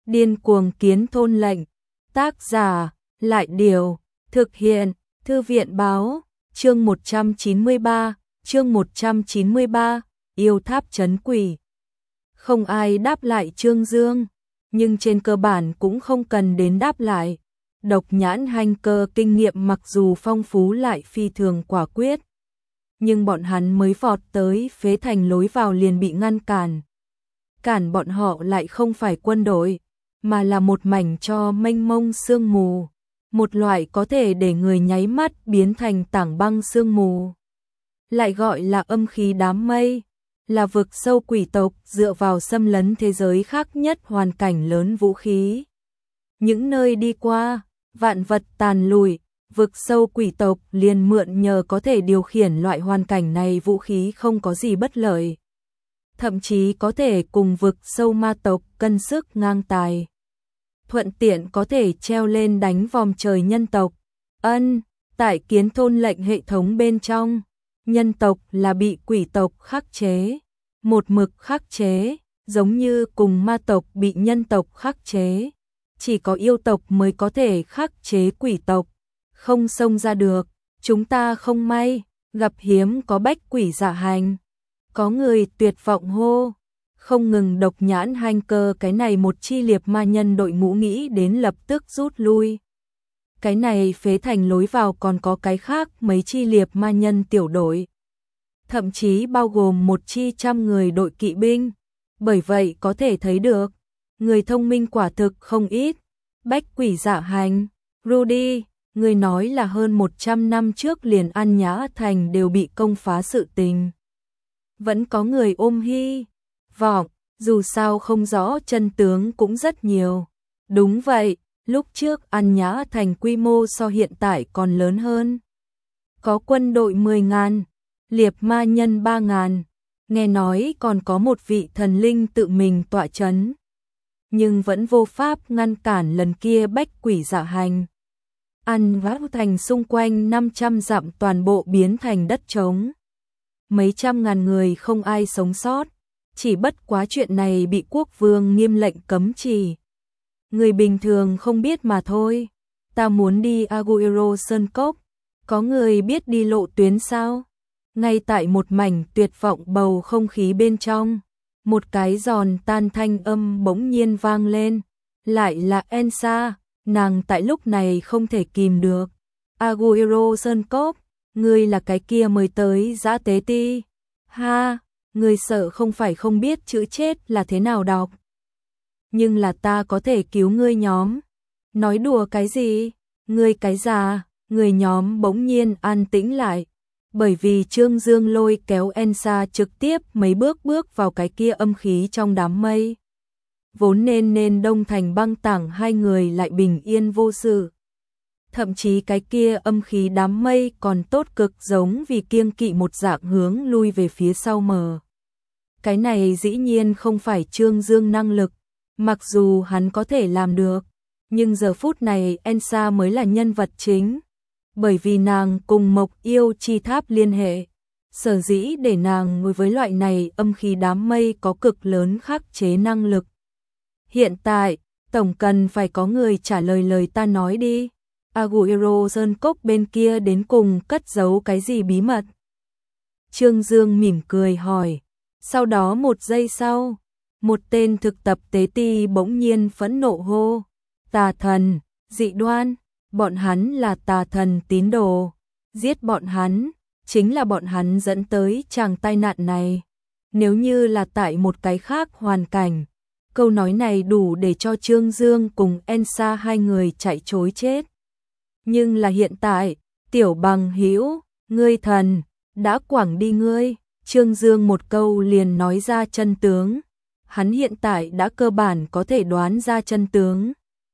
Điên cuồng kiến thôn lệnh. Tác giả, Lại Điều. Thực hiện, Thư viện báo. Chương 193, yêu tháp trấn quỷ. Không ai đáp lại Trương Dương, nhưng trên cơ bản cũng không cần đến đáp lại. Độc Nhãn Hành Cơ kinh nghiệm mặc dù phong phú lại phi thường quả quyết, nhưng bọn hắn mới vọt tới phế thành lối vào liền bị ngăn cản. Cản bọn họ lại không phải quân đội, mà là một mảnh tro mênh mông sương mù, một loại có thể để người nháy mắt biến thành tảng băng sương mù. Lại gọi là âm khí đám mây, là vực sâu quỷ tộc dựa vào xâm lấn thế giới khác nhất hoàn cảnh lớn vũ khí. Những nơi đi qua, vạn vật tàn lụi, vực sâu quỷ tộc liền mượn nhờ có thể điều khiển loại hoàn cảnh này vũ khí không có gì bất lợi. Thậm chí có thể cùng vực sâu ma tộc cân sức ngang tài. Thuận tiện có thể treo lên đánh vòm trời nhân tộc. Tại kiến thôn lệnh hệ thống bên trong, nhân tộc là bị quỷ tộc khắc chế, một mực khắc chế, giống như cùng ma tộc bị nhân tộc khắc chế. Chỉ có yêu tộc mới có thể khắc chế quỷ tộc, không xông ra được. Chúng ta không may, gặp hiếm có bách quỷ dạ hành. Có người tuyệt vọng hô, không ngừng Độc Nhãn Hành Cơ cái này một chi liệp ma nhân đội ngũ nghĩ đến lập tức rút lui. Cái này phế thành lối vào còn có cái khác mấy chi liệp ma nhân tiểu đội. Thậm chí bao gồm một chi 100 người đội kỵ binh. Bởi vậy có thể thấy được, người thông minh quả thực không ít. Bách quỷ dạ hành, Rudy, người nói là hơn 100 năm trước liền An Nhã Thành đều bị công phá sự tình. Vẫn có người ôm hy vọng, dù sao không rõ chân tướng cũng rất nhiều. Đúng vậy, lúc trước An Nhã Thành quy mô so hiện tại còn lớn hơn. Có quân đội 10.000, liệp ma nhân 3.000, nghe nói còn có một vị thần linh tự mình tọa chấn. Nhưng vẫn vô pháp ngăn cản lần kia bách quỷ dạ hành. An Nhã Thành xung quanh 500 dặm toàn bộ biến thành đất trống. Mấy trăm ngàn người không ai sống sót, chỉ bất quá chuyện này bị quốc vương nghiêm lệnh cấm chỉ. Người bình thường không biết mà thôi. Ta muốn đi Aguero Sơn Cốc, có người biết đi lộ tuyến sao? Ngay tại một mảnh tuyệt vọng bầu không khí bên trong, một cái giòn tan thanh âm bỗng nhiên vang lên, lại là Elsa, nàng tại lúc này không thể kìm được. Aguero Sơn Cốc, ngươi là cái kia mời tới dã tế ti. Ha, ngươi sợ không phải không biết chữ chết là thế nào đọc. Nhưng là ta có thể cứu ngươi nhóm. Nói đùa cái gì? Ngươi cái già, người nhóm bỗng nhiên an tĩnh lại. Bởi vì Trương Dương lôi kéo Elsa trực tiếp mấy bước vào cái kia âm khí trong đám mây. Vốn nên đông thành băng tảng hai người lại bình yên vô sự. Thậm chí cái kia âm khí đám mây còn tốt cực giống vì kiêng kỵ một dạng hướng lui về phía sau mờ. Cái này dĩ nhiên không phải Trương Dương năng lực, mặc dù hắn có thể làm được, nhưng giờ phút này Elsa mới là nhân vật chính. Bởi vì nàng cùng Mộc Yêu Chi Tháp liên hệ, sở dĩ để nàng ngồi với loại này âm khí đám mây có cực lớn khắc chế năng lực. Hiện tại, tổng cần phải có người trả lời lời ta nói đi. Aguero Sơn Cốc bên kia đến cùng cất giấu cái gì bí mật? Trương Dương mỉm cười hỏi. Sau đó một giây sau, một tên thực tập tế ti bỗng nhiên phẫn nộ hô. Tà thần, dị đoan, bọn hắn là tà thần tín đồ. Giết bọn hắn, chính là bọn hắn dẫn tới chàng tai nạn này. Nếu như là tại một cái khác hoàn cảnh, câu nói này đủ để cho Trương Dương cùng Elsa hai người chạy trối chết. Nhưng là hiện tại, tiểu bằng hữu, ngươi thần, đã quẳng đi ngươi. Trương Dương một câu liền nói ra chân tướng. Hắn hiện tại đã cơ bản có thể đoán ra chân tướng.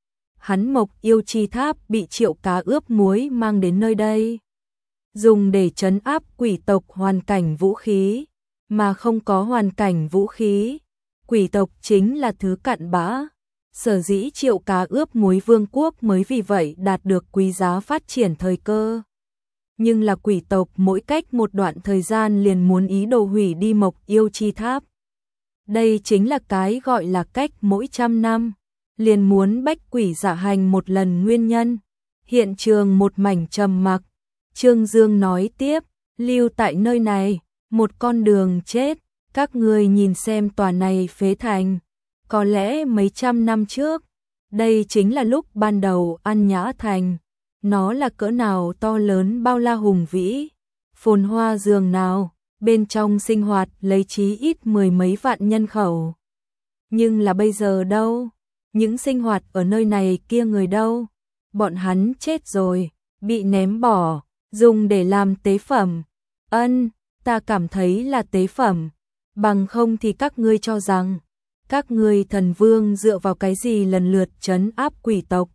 Hắn Mộc Yêu Chi Tháp bị Triệu Cá ướp muối mang đến nơi đây, dùng để trấn áp quỷ tộc hoàn cảnh vũ khí, mà không có hoàn cảnh vũ khí. Quỷ tộc chính là thứ cặn bã. Sở dĩ Triệu Cá ướp muối vương quốc mới vì vậy đạt được quý giá phát triển thời cơ. Nhưng là quỷ tộc mỗi cách một đoạn thời gian liền muốn ý đồ hủy đi Mộc Yêu Chi Tháp. Đây chính là cái gọi là cách mỗi 100 năm. liền muốn bách quỷ dạ hành một lần nguyên nhân. Hiện trường một mảnh trầm mặc. Trương Dương nói tiếp, lưu tại nơi này, một con đường chết, các người nhìn xem tòa này phế thành. Có lẽ mấy trăm năm trước, đây chính là lúc ban đầu An Nhã Thành. Nó là cỡ nào to lớn bao la hùng vĩ, phồn hoa giường nào, bên trong sinh hoạt lấy chí ít mười mấy vạn nhân khẩu. Nhưng là bây giờ đâu? Những sinh hoạt ở nơi này kia người đâu? Bọn hắn chết rồi, bị ném bỏ, dùng để làm tế phẩm. Ta cảm thấy là tế phẩm, bằng không thì các ngươi cho rằng các ngươi thần vương dựa vào cái gì lần lượt trấn áp quỷ tộc.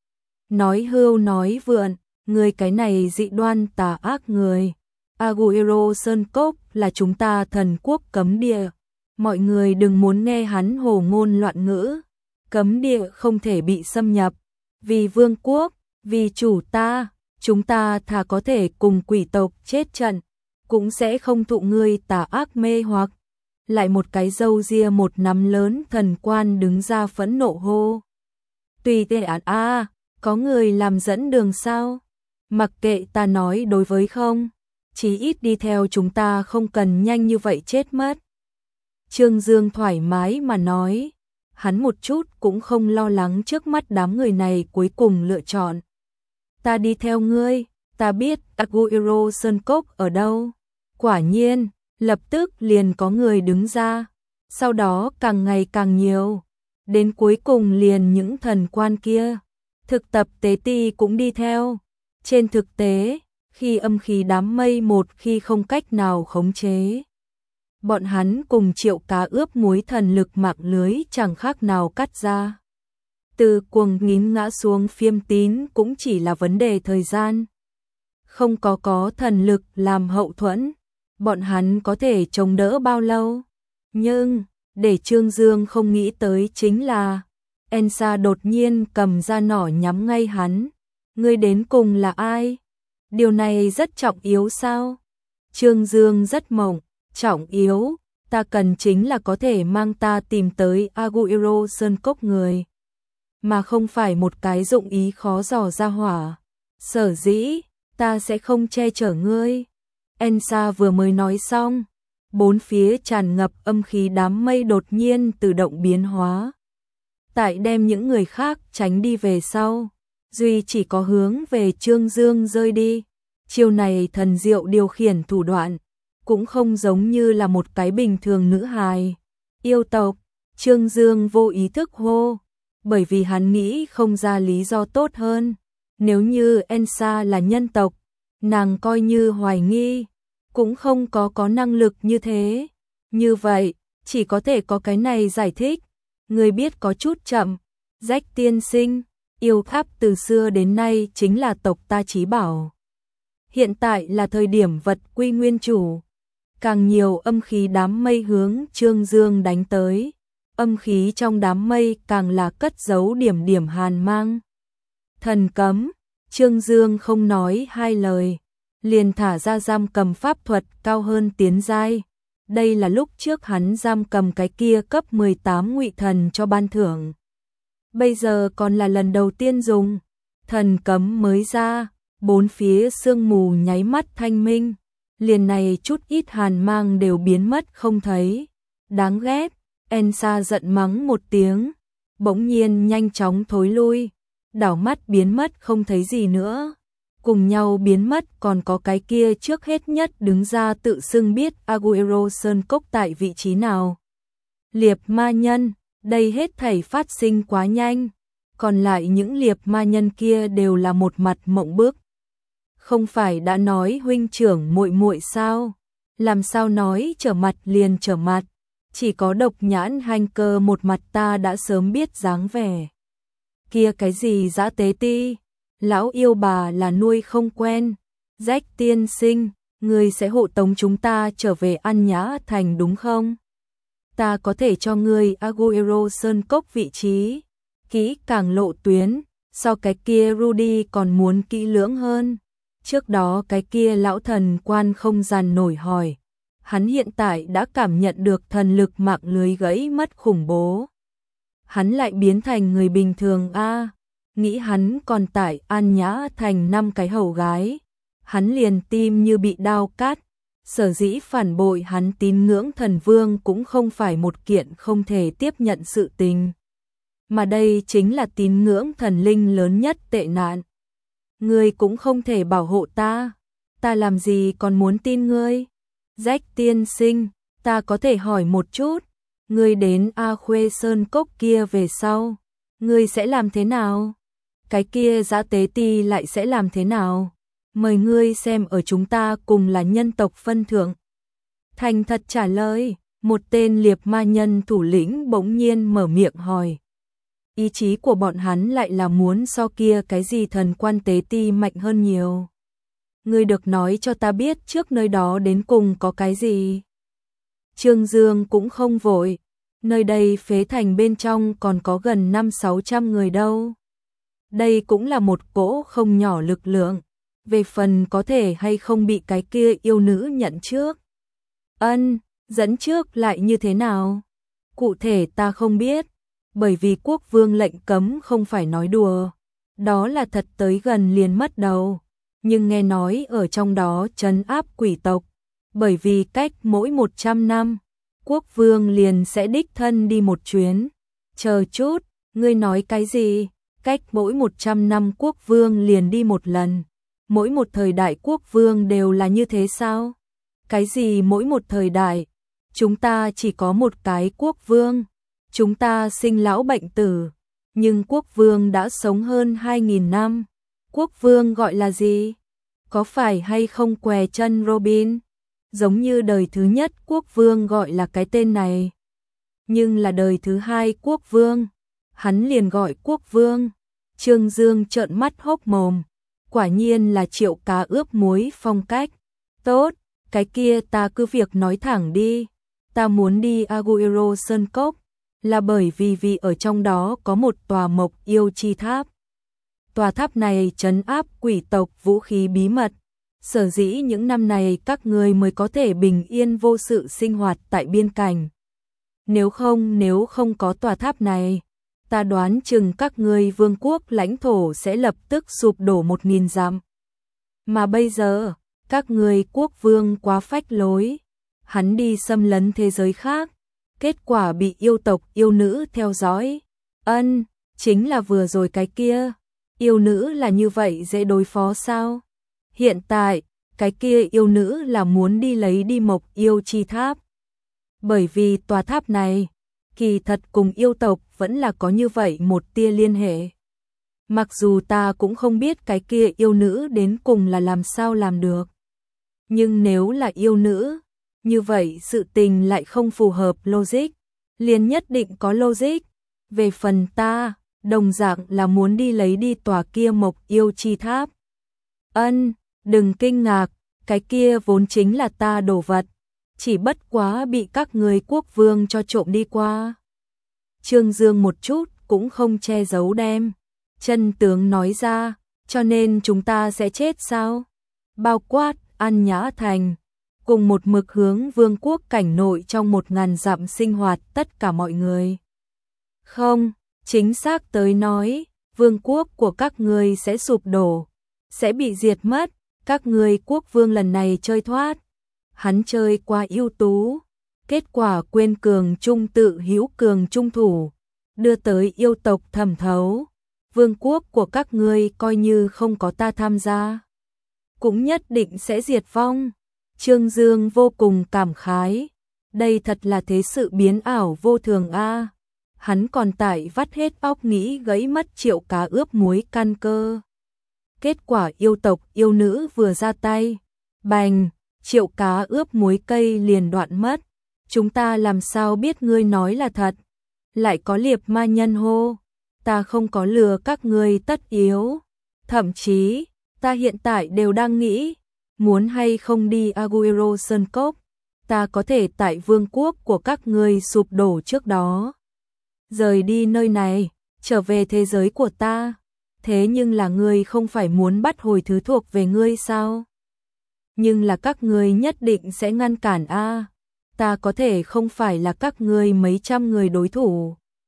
Nói hưu nói vượn, người cái này dị đoan tà ác người. Aguero Sơn Cốc là chúng ta thần quốc cấm địa. Mọi người đừng muốn nghe hắn hồ ngôn loạn ngữ. Cấm địa không thể bị xâm nhập. Vì vương quốc, vì chủ ta, chúng ta thà có thể cùng quỷ tộc chết trận, cũng sẽ không thụ ngươi tà ác mê hoặc. Lại một cái râu ria một nắm lớn thần quan đứng ra phẫn nộ hô. Tùy tệ án có người làm dẫn đường sao? Mặc kệ ta nói đối với không, chí ít đi theo chúng ta không cần nhanh như vậy chết mất. Trương Dương thoải mái mà nói, hắn một chút cũng không lo lắng trước mắt đám người này cuối cùng lựa chọn. Ta đi theo ngươi, ta biết Aguero Sơn Cốc ở đâu. Quả nhiên, lập tức liền có người đứng ra, sau đó càng ngày càng nhiều, đến cuối cùng liền những thần quan kia. Thực tập tế ti cũng đi theo. Trên thực tế, khi âm khí đám mây một khi không cách nào khống chế, bọn hắn cùng triệu cá ướp muối thần lực mạng lưới chẳng khác nào cắt ra. Từ cuồng nghín ngã xuống phiêm tín cũng chỉ là vấn đề thời gian. Không có thần lực làm hậu thuẫn, bọn hắn có thể chống đỡ bao lâu. Nhưng, để Trương Dương không nghĩ tới chính là Ensa đột nhiên cầm ra nỏ nhắm ngay hắn. Ngươi đến cùng là ai? Điều này rất trọng yếu sao? Trương Dương rất mộng, trọng yếu, ta cần chính là có thể mang ta tìm tới Aguero Sơn Cốc người, mà không phải một cái dụng ý khó dò ra hỏa. Sở dĩ, ta sẽ không che chở ngươi. Ensa vừa mới nói xong, bốn phía tràn ngập âm khí đám mây đột nhiên tự động biến hóa. Tại đem những người khác tránh đi về sau, duy chỉ có hướng về Trương Dương rơi đi. Chiêu này thần diệu điều khiển thủ đoạn, cũng không giống như là một cái bình thường nữ hài. Yêu tộc, Trương Dương vô ý thức hô, bởi vì hắn nghĩ không ra lý do tốt hơn. Nếu như Ensa là nhân tộc, nàng coi như hoài nghi, cũng không có năng lực như thế. Như vậy, chỉ có thể có cái này giải thích. Người biết có chút chậm, Rách tiên sinh, yêu tháp từ xưa đến nay chính là tộc ta chí bảo. Hiện tại là thời điểm vật quy nguyên chủ. Càng nhiều âm khí đám mây hướng Trương Dương đánh tới. Âm khí trong đám mây càng là cất giấu điểm điểm hàn mang. Thần cấm, Trương Dương không nói hai lời, liền thả ra giam cầm pháp thuật cao hơn tiến giai. Đây là lúc trước hắn giam cầm cái kia cấp 18 ngụy thần cho ban thưởng. Bây giờ còn là lần đầu tiên dùng. Thần cấm mới ra, bốn phía sương mù nháy mắt thanh minh. Liền này chút ít hàn mang đều biến mất không thấy. Đáng ghét, Ensa giận mắng một tiếng, bỗng nhiên nhanh chóng thối lui, đảo mắt biến mất không thấy gì nữa. Cùng nhau biến mất còn có cái kia trước hết nhất đứng ra tự xưng biết Aguero Sơn Cốc tại vị trí nào. Liệp ma nhân, đây hết thảy phát sinh quá nhanh, còn lại những liệp ma nhân kia đều là một mặt mộng bức. Không phải đã nói huynh trưởng muội muội sao? Làm sao nói trở mặt liền trở mặt? Chỉ có Độc Nhãn Hành Cơ một mặt ta đã sớm biết dáng vẻ. Kia cái gì dã tế ti? Lão yêu bà là nuôi không quen. Rách tiên sinh, người sẽ hộ tống chúng ta trở về An Nhã Thành đúng không? Ta có thể cho ngươi Aguero Sơn Cốc vị trí, kỹ càng lộ tuyến, so cái kia Rudy còn muốn kỹ lưỡng hơn. Trước đó cái kia lão thần quan không dàn nổi hỏi, hắn hiện tại đã cảm nhận được thần lực mạng lưới gãy mất khủng bố. hắn lại biến thành người bình thường a. Nghĩ hắn còn tại An Nhã Thành 5 cái hầu gái, hắn liền tim như bị đao cắt. Sở dĩ phản bội hắn tín ngưỡng thần vương cũng không phải một kiện không thể tiếp nhận sự tình, mà đây chính là tín ngưỡng thần linh lớn nhất tệ nạn. Ngươi cũng không thể bảo hộ ta làm gì còn muốn tin ngươi? Rách tiên sinh, ta có thể hỏi một chút, ngươi đến A Khuê Sơn Cốc kia về sau, ngươi sẽ làm thế nào? Cái kia Dã Tế Ti lại sẽ làm thế nào? Mời ngươi xem ở chúng ta cùng là nhân tộc phân thượng. Thành thật trả lời, một tên liệp ma nhân thủ lĩnh bỗng nhiên mở miệng hỏi. Ý chí của bọn hắn lại là muốn so kia cái gì thần quan tế ti mạnh hơn nhiều. Ngươi được nói cho ta biết trước nơi đó đến cùng có cái gì. Trương Dương cũng không vội, nơi đây phế thành bên trong còn có gần 500-600 người đâu. Đây cũng là một cỗ không nhỏ lực lượng, về phần có thể hay không bị cái kia yêu nữ nhận trước. Dẫn trước lại như thế nào? Cụ thể ta không biết, bởi vì quốc vương lệnh cấm không phải nói đùa, đó là thật tới gần liền mất đầu, nhưng nghe nói ở trong đó trấn áp quỷ tộc, bởi vì cách mỗi 100 năm, quốc vương liền sẽ đích thân đi một chuyến. Chờ chút, ngươi nói cái gì? Cách mỗi 100 năm quốc vương liền đi một lần. Mỗi một thời đại quốc vương đều là như thế sao? Cái gì mỗi một thời đại? Chúng ta chỉ có một cái quốc vương. Chúng ta sinh lão bệnh tử. Nhưng quốc vương đã sống hơn 2.000 năm. Quốc vương gọi là gì? Có phải hay không què chân Robin? Giống như đời thứ nhất quốc vương gọi là cái tên này. Nhưng là đời thứ hai quốc vương, hắn liền gọi quốc vương. Trương Dương trợn mắt hốc mồm. Quả nhiên là Triệu Cá ướp muối phong cách. Tốt, cái kia ta cứ việc nói thẳng đi. Ta muốn đi Aguero Sơn Cốc, là bởi vì ở trong đó có một tòa mộc yêu chi tháp. Tòa tháp này trấn áp quỷ tộc vũ khí bí mật. Sở dĩ những năm này các ngươi mới có thể bình yên vô sự sinh hoạt tại biên cảnh. Nếu không có tòa tháp này, ta đoán chừng các ngươi vương quốc lãnh thổ sẽ lập tức sụp đổ 1000 dặm. Mà bây giờ, các ngươi quốc vương quá phách lối, hắn đi xâm lấn thế giới khác, kết quả bị yêu tộc yêu nữ theo dõi. Chính là vừa rồi cái kia, yêu nữ là như vậy dễ đối phó sao? Hiện tại, cái kia yêu nữ là muốn đi lấy đi mộc yêu chi tháp. Bởi vì tòa tháp này, kỳ thật cùng yêu tộc vẫn là có như vậy một tia liên hệ. Mặc dù ta cũng không biết cái kia yêu nữ đến cùng là làm sao làm được. Nhưng nếu là yêu nữ, như vậy sự tình lại không phù hợp logic, liền nhất định có logic. Về phần ta, đồng dạng là muốn đi lấy đi tòa kia mộc yêu chi tháp. Đừng kinh ngạc, cái kia vốn chính là ta đồ vật, chỉ bất quá bị các người quốc vương cho trộm đi qua. Trương Dương một chút cũng không che giấu đem chân tướng nói ra, cho nên chúng ta sẽ chết sao? Bao quát An Nhã Thành, cùng một mực hướng vương quốc cảnh nội trong 1000 dặm sinh hoạt tất cả mọi người. Không, chính xác tới nói, vương quốc của các ngươi sẽ sụp đổ, sẽ bị diệt mất. Các ngươi quốc vương lần này chơi thoát, hắn chơi qua ưu tú, kết quả quên cường trung tự hữu cường trung thủ, đưa tới yêu tộc thẩm thấu. Vương quốc của các ngươi coi như không có ta tham gia, cũng nhất định sẽ diệt vong. Trương Dương vô cùng cảm khái, đây thật là thế sự biến ảo vô thường a. Hắn còn tại vắt hết óc nghĩ gãy mất Triệu Cá ướp muối căn cơ. Kết quả yêu tộc yêu nữ vừa ra tay, bành, Triệu Cá ướp muối cây liền đoạn mất. Chúng ta làm sao biết ngươi nói là thật? Lại có liệp ma nhân hô, ta không có lừa các ngươi tất yếu. Thậm chí, ta hiện tại đều đang nghĩ, muốn hay không đi Aguero Sơn Cốc, ta có thể tại vương quốc của các ngươi sụp đổ trước đó rời đi nơi này, trở về thế giới của ta. Thế nhưng là ngươi không phải muốn bắt hồi thứ thuộc về ngươi sao? Nhưng là các ngươi nhất định sẽ ngăn cản a. Ta có thể không phải là các ngươi mấy trăm người đối thủ.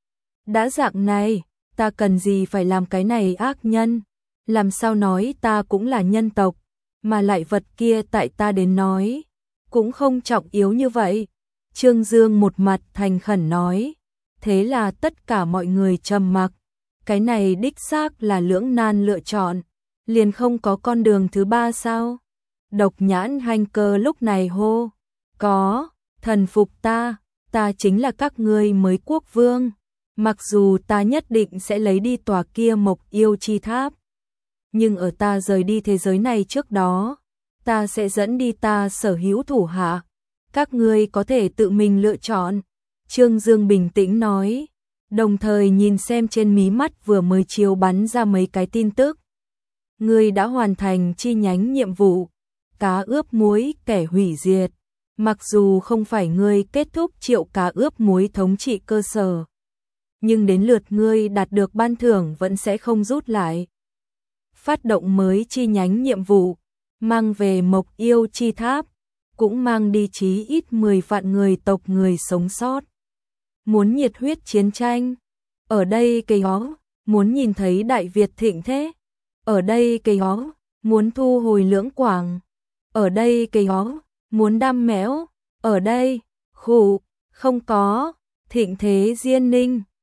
Đã dạng này, ta cần gì phải làm cái này ác nhân, làm sao nói ta cũng là nhân tộc, mà lại vật kia tại ta đến nói, cũng không trọng yếu như vậy. Trương Dương một mặt thành khẩn nói, thế là tất cả mọi người trầm mặc, cái này đích xác là lưỡng nan lựa chọn, liền không có con đường thứ ba sao? Độc Nhãn Hanh Cơ lúc này hô, có, thần phục ta chính là các ngươi mới quốc vương, mặc dù ta nhất định sẽ lấy đi tòa kia Mộc Yêu Chi Tháp, nhưng ở ta rời đi thế giới này trước đó, ta sẽ dẫn đi ta sở hữu thủ hạ, các ngươi có thể tự mình lựa chọn. Trương Dương bình tĩnh nói, đồng thời nhìn xem trên mí mắt vừa mới chiếu bắn ra mấy cái tin tức. Ngươi đã hoàn thành chi nhánh nhiệm vụ, cá ướp muối kẻ hủy diệt. Mặc dù không phải ngươi kết thúc Triệu cá ướp muối thống trị cơ sở, nhưng đến lượt ngươi đạt được ban thưởng vẫn sẽ không rút lại. Phát động mới chi nhánh nhiệm vụ, mang về Mộc Yêu Chi Tháp, cũng mang đi chí ít 10 vạn người tộc người sống sót. Muốn nhiệt huyết chiến tranh, ở đây cây hó, muốn nhìn thấy Đại Việt thịnh thế, ở đây cây hó, muốn thu hồi Lưỡng Quảng, ở đây cây hó, muốn đam mẽo, ở đây, khủ, không có, thịnh thế Diên Ninh.